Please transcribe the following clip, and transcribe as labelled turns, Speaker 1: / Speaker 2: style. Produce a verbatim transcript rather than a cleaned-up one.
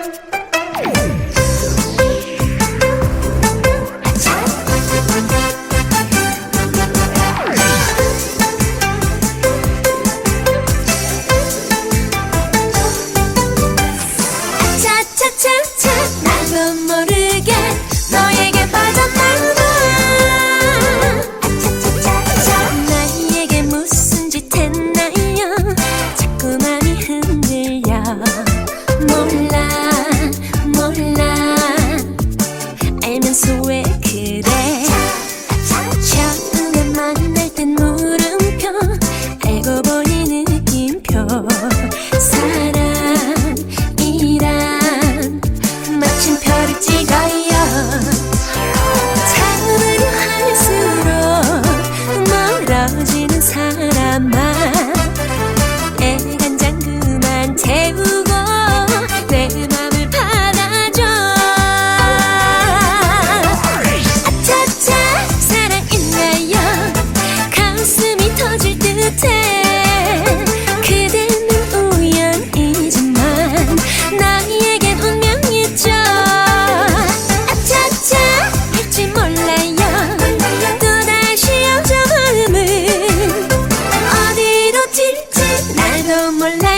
Speaker 1: 차차차 나도 모르게 너에게 빠졌나봐. 아차차차차 나에게 무슨 짓 했나요? 자꾸 맘이 흔들려. 몰라 몰라 알면서 왜 그래. 처음에 만날 땐 물음표 알고 보니 느낌표. 마침표를 찍어요. 참으려 할수록 멀어지는 사람아. 애간장 그만 태우고 내 맘을 받아줘. 아차차 사랑했나요? 가슴이 터질 듯해. 그대는 우연이지만 나에겐 운명이죠. 아차차 할지 몰라요. 또다시 여자 마음은 어디로 튈지 나도 몰라.